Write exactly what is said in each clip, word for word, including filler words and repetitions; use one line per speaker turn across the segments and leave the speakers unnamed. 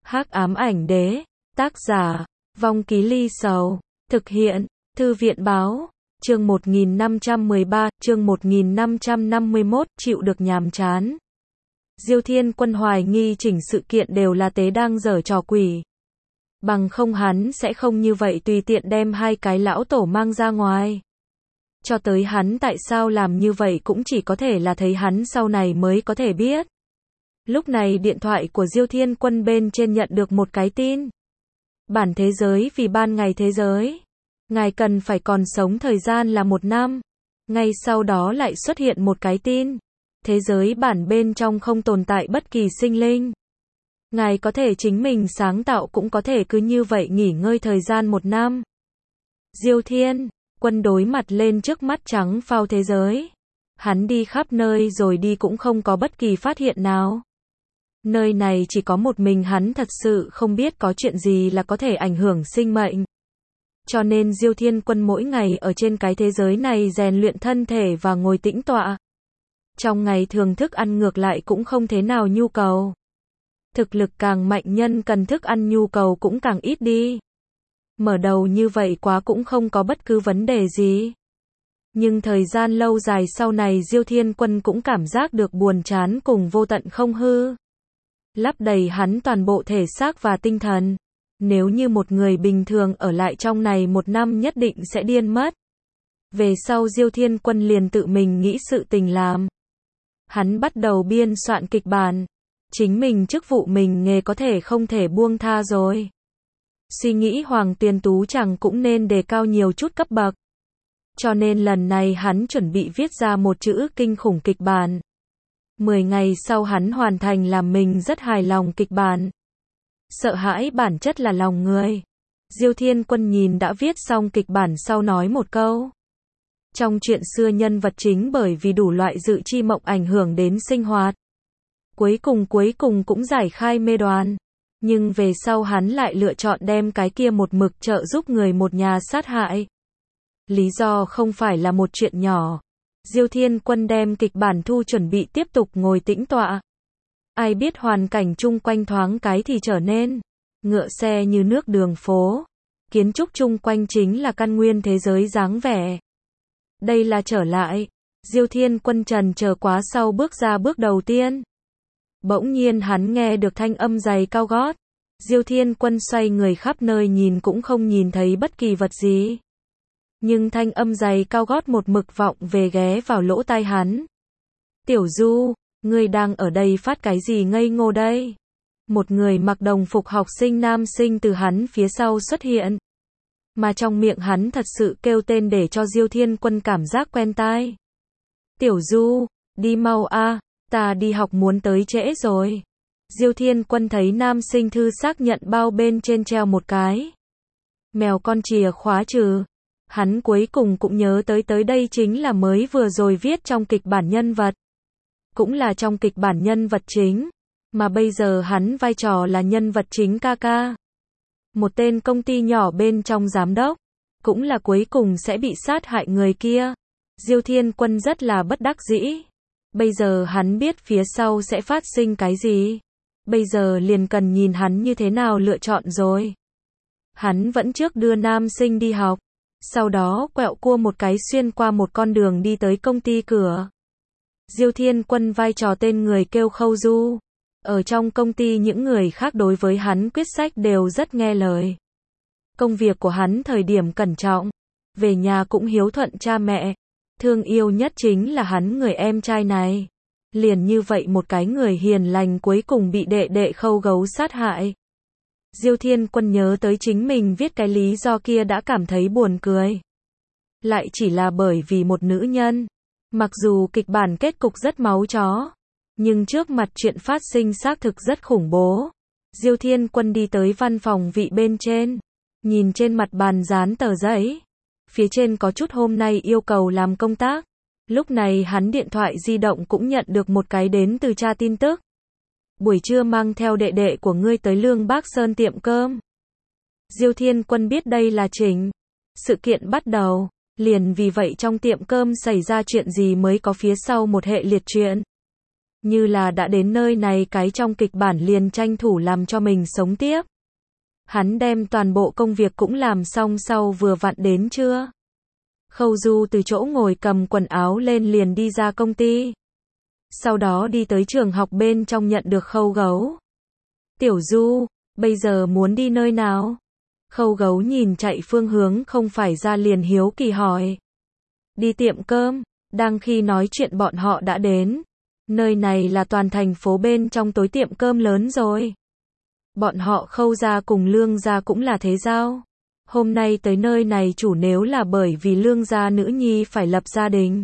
Hắc ám ảnh đế, tác giả, Vong Ký Ly Sầu, thực hiện, Thư viện báo, chương một nghìn năm trăm mười ba, chương một nghìn năm trăm năm mươi mốt, chịu được nhàm chán. Diêu Thiên Quân hoài nghi chỉnh sự kiện đều là Tế đang giở trò quỷ. Bằng không hắn sẽ không như vậy tùy tiện đem hai cái lão tổ mang ra ngoài. Cho tới hắn tại sao làm như vậy cũng chỉ có thể là thấy hắn sau này mới có thể biết. Lúc này điện thoại của Diêu Thiên Quân bên trên nhận được một cái tin. Bản thế giới vì ban ngày thế giới. Ngài cần phải còn sống thời gian là một năm. Ngay sau đó lại xuất hiện một cái tin. Thế giới bản bên trong không tồn tại bất kỳ sinh linh. Ngài có thể chính mình sáng tạo cũng có thể cứ như vậy nghỉ ngơi thời gian một năm. Diêu Thiên Quân đối mặt lên trước mắt trắng phao thế giới. Hắn đi khắp nơi rồi đi cũng không có bất kỳ phát hiện nào. Nơi này chỉ có một mình hắn thật sự không biết có chuyện gì là có thể ảnh hưởng sinh mệnh. Cho nên Diêu Thiên Quân mỗi ngày ở trên cái thế giới này rèn luyện thân thể và ngồi tĩnh tọa. Trong ngày thường thức ăn ngược lại cũng không thế nào nhu cầu. Thực lực càng mạnh nhân cần thức ăn nhu cầu cũng càng ít đi. Mở đầu như vậy quá cũng không có bất cứ vấn đề gì. Nhưng thời gian lâu dài sau này Diêu Thiên Quân cũng cảm giác được buồn chán cùng vô tận không hư. Lấp đầy hắn toàn bộ thể xác và tinh thần. Nếu như một người bình thường ở lại trong này một năm nhất định sẽ điên mất. Về sau Diêu Thiên Quân liền tự mình nghĩ sự tình làm. Hắn bắt đầu biên soạn kịch bản. Chính mình chức vụ mình nghề có thể không thể buông tha rồi. Suy nghĩ Hoàng Tuyền Tú chẳng cũng nên đề cao nhiều chút cấp bậc. Cho nên lần này hắn chuẩn bị viết ra một chữ kinh khủng kịch bản. Mười ngày sau hắn hoàn thành làm mình rất hài lòng kịch bản. Sợ hãi bản chất là lòng người. Diêu Thiên Quân nhìn đã viết xong kịch bản sau nói một câu. Trong chuyện xưa nhân vật chính bởi vì đủ loại dự chi mộng ảnh hưởng đến sinh hoạt. Cuối cùng cuối cùng cũng giải khai mê đoán. Nhưng về sau hắn lại lựa chọn đem cái kia một mực trợ giúp người một nhà sát hại. Lý do không phải là một chuyện nhỏ. Diêu Thiên Quân đem kịch bản thu chuẩn bị tiếp tục ngồi tĩnh tọa. Ai biết hoàn cảnh chung quanh thoáng cái thì trở nên ngựa xe như nước đường phố. Kiến trúc chung quanh chính là căn nguyên thế giới dáng vẻ. Đây là trở lại. Diêu Thiên Quân trần chờ quá sau bước ra bước đầu tiên. Bỗng nhiên hắn nghe được thanh âm giày cao gót. Diêu Thiên Quân xoay người khắp nơi nhìn cũng không nhìn thấy bất kỳ vật gì. Nhưng thanh âm giày cao gót một mực vọng về ghé vào lỗ tai hắn. Tiểu Du, ngươi đang ở đây phát cái gì ngây ngô đây? Một người mặc đồng phục học sinh nam sinh từ hắn phía sau xuất hiện. Mà trong miệng hắn thật sự kêu tên để cho Diêu Thiên Quân cảm giác quen tai. Tiểu Du, đi mau a, ta đi học muốn tới trễ rồi. Diêu Thiên Quân thấy nam sinh thư xác nhận bao bên trên treo một cái mèo con chìa khóa trừ. Hắn cuối cùng cũng nhớ tới tới đây chính là mới vừa rồi viết trong kịch bản nhân vật. Cũng là trong kịch bản nhân vật chính. Mà bây giờ hắn vai trò là nhân vật chính ca ca. Một tên công ty nhỏ bên trong giám đốc. Cũng là cuối cùng sẽ bị sát hại người kia. Diêu Thiên Quân rất là bất đắc dĩ. Bây giờ hắn biết phía sau sẽ phát sinh cái gì. Bây giờ liền cần nhìn hắn như thế nào lựa chọn rồi. Hắn vẫn trước đưa nam sinh đi học. Sau đó quẹo cua một cái xuyên qua một con đường đi tới công ty cửa. Diêu Thiên Quân vai trò tên người kêu Khâu Du. Ở trong công ty những người khác đối với hắn quyết sách đều rất nghe lời. Công việc của hắn thời điểm cẩn trọng. Về nhà cũng hiếu thuận cha mẹ. Thương yêu nhất chính là hắn người em trai này. Liền như vậy một cái người hiền lành cuối cùng bị đệ đệ Khâu Gấu sát hại. Diêu Thiên Quân nhớ tới chính mình viết cái lý do kia đã cảm thấy buồn cười. Lại chỉ là bởi vì một nữ nhân. Mặc dù kịch bản kết cục rất máu chó. Nhưng trước mặt chuyện phát sinh xác thực rất khủng bố. Diêu Thiên Quân đi tới văn phòng vị bên trên. Nhìn trên mặt bàn dán tờ giấy. Phía trên có chút hôm nay yêu cầu làm công tác. Lúc này hắn điện thoại di động cũng nhận được một cái đến từ cha tin tức. Buổi trưa mang theo đệ đệ của ngươi tới Lương Bác Sơn tiệm cơm. Diêu Thiên Quân biết đây là chỉnh. Sự kiện bắt đầu. Liền vì vậy trong tiệm cơm xảy ra chuyện gì mới có phía sau một hệ liệt chuyện. Như là đã đến nơi này cái trong kịch bản liền tranh thủ làm cho mình sống tiếp. Hắn đem toàn bộ công việc cũng làm xong sau vừa vặn đến trưa. Khâu Du từ chỗ ngồi cầm quần áo lên liền đi ra công ty. Sau đó đi tới trường học bên trong nhận được Khâu Gấu. Tiểu Du, bây giờ muốn đi nơi nào? Khâu Gấu nhìn chạy phương hướng không phải ra liền hiếu kỳ hỏi. Đi tiệm cơm, đang khi nói chuyện bọn họ đã đến. Nơi này là toàn thành phố bên trong tối tiệm cơm lớn rồi. Bọn họ Khâu gia cùng Lương gia cũng là thế giao. Hôm nay tới nơi này chủ nếu là bởi vì Lương gia nữ nhi phải lập gia đình.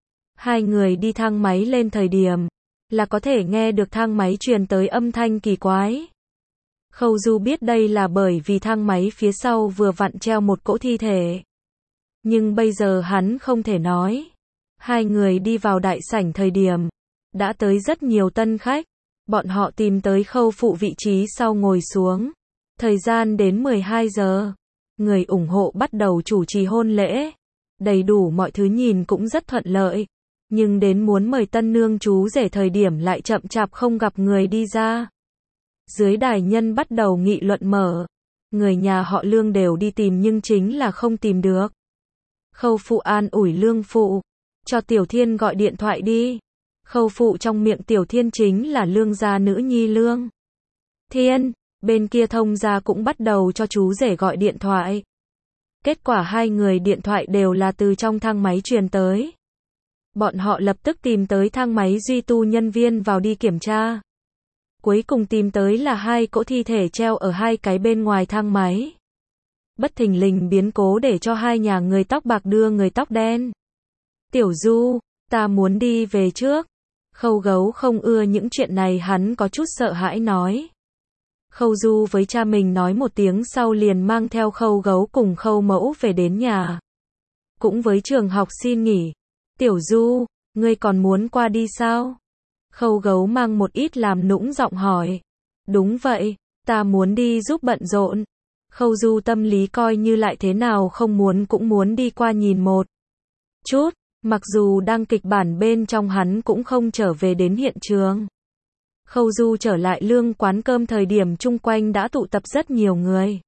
Hai người đi thang máy lên thời điểm, là có thể nghe được thang máy truyền tới âm thanh kỳ quái. Khâu Du biết đây là bởi vì thang máy phía sau vừa vặn treo một cỗ thi thể. Nhưng bây giờ hắn không thể nói. Hai người đi vào đại sảnh thời điểm, đã tới rất nhiều tân khách. Bọn họ tìm tới Khâu Phụ vị trí sau ngồi xuống. Thời gian đến mười hai giờ. Người ủng hộ bắt đầu chủ trì hôn lễ. Đầy đủ mọi thứ nhìn cũng rất thuận lợi. Nhưng đến muốn mời tân nương chú rể thời điểm lại chậm chạp không gặp người đi ra. Dưới đài nhân bắt đầu nghị luận mở. Người nhà họ Lương đều đi tìm nhưng chính là không tìm được. Khâu Phụ an ủi Lương Phụ. Cho Tiểu Thiên gọi điện thoại đi. Khâu Phụ trong miệng Tiểu Thiên chính là Lương gia nữ nhi Lương Thiên. Bên kia Thông gia cũng bắt đầu cho chú rể gọi điện thoại. Kết quả hai người điện thoại đều là từ trong thang máy truyền tới. Bọn họ lập tức tìm tới thang máy duy tu nhân viên vào đi kiểm tra. Cuối cùng tìm tới là hai cỗ thi thể treo ở hai cái bên ngoài thang máy. Bất thình lình biến cố để cho hai nhà người tóc bạc đưa người tóc đen. Tiểu Du, ta muốn đi về trước. Khâu Gấu không ưa những chuyện này, hắn có chút sợ hãi nói. Khâu Du với cha mình nói một tiếng sau liền mang theo Khâu Gấu cùng Khâu Mẫu về đến nhà. Cũng với trường học xin nghỉ. Tiểu Du, ngươi còn muốn qua đi sao? Khâu Gấu mang một ít làm nũng giọng hỏi. Đúng vậy, ta muốn đi giúp bận rộn. Khâu Du tâm lý coi như lại thế nào không muốn cũng muốn đi qua nhìn một chút. Mặc dù đang kịch bản bên trong hắn cũng không trở về đến hiện trường. Khâu Du trở lại Lương quán cơm thời điểm chung quanh đã tụ tập rất nhiều người.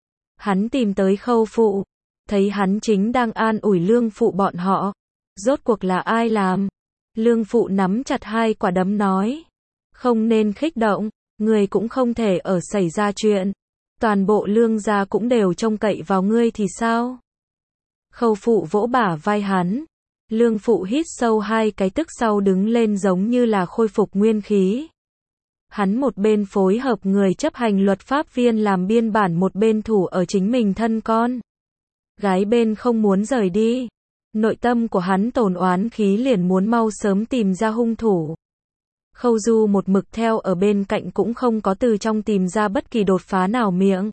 Hắn tìm tới Khâu Phụ. Thấy hắn chính đang an ủi Lương Phụ bọn họ. Rốt cuộc là ai làm? Lương Phụ nắm chặt hai quả đấm nói. Không nên khích động, người cũng không thể ở xảy ra chuyện. Toàn bộ Lương gia cũng đều trông cậy vào ngươi thì sao? Khâu Phụ vỗ bả vai hắn. Lương Phụ hít sâu hai cái tức sau đứng lên giống như là khôi phục nguyên khí. Hắn một bên phối hợp người chấp hành luật pháp viên làm biên bản một bên thủ ở chính mình thân con. Gái bên không muốn rời đi. Nội tâm của hắn tổn oán khí liền muốn mau sớm tìm ra hung thủ. Khâu Du một mực theo ở bên cạnh cũng không có từ trong tìm ra bất kỳ đột phá nào miệng.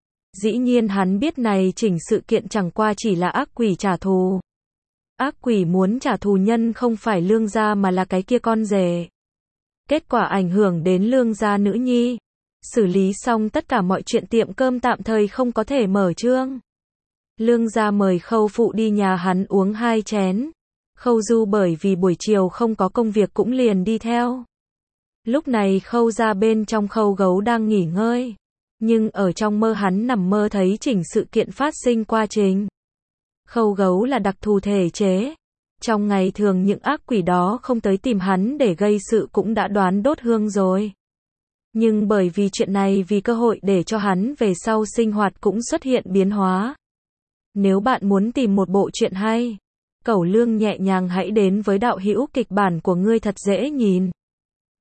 Dĩ nhiên hắn biết này chỉnh sự kiện chẳng qua chỉ là ác quỷ trả thù. Ác quỷ muốn trả thù nhân không phải Lương gia mà là cái kia con rể. Kết quả ảnh hưởng đến Lương gia nữ nhi. Xử lý xong tất cả mọi chuyện tiệm cơm tạm thời không có thể mở trương. Lương gia mời Khâu Phụ đi nhà hắn uống hai chén. Khâu Du bởi vì buổi chiều không có công việc cũng liền đi theo. Lúc này Khâu gia bên trong Khâu Gấu đang nghỉ ngơi. Nhưng ở trong mơ hắn nằm mơ thấy chỉnh sự kiện phát sinh quá trình. Khâu Gấu là đặc thù thể chế. Trong ngày thường những ác quỷ đó không tới tìm hắn để gây sự cũng đã đoán đốt hương rồi. Nhưng bởi vì chuyện này vì cơ hội để cho hắn về sau sinh hoạt cũng xuất hiện biến hóa. Nếu bạn muốn tìm một bộ truyện hay, Cẩu Lương nhẹ nhàng hãy đến với đạo hữu kịch bản của ngươi thật dễ nhìn.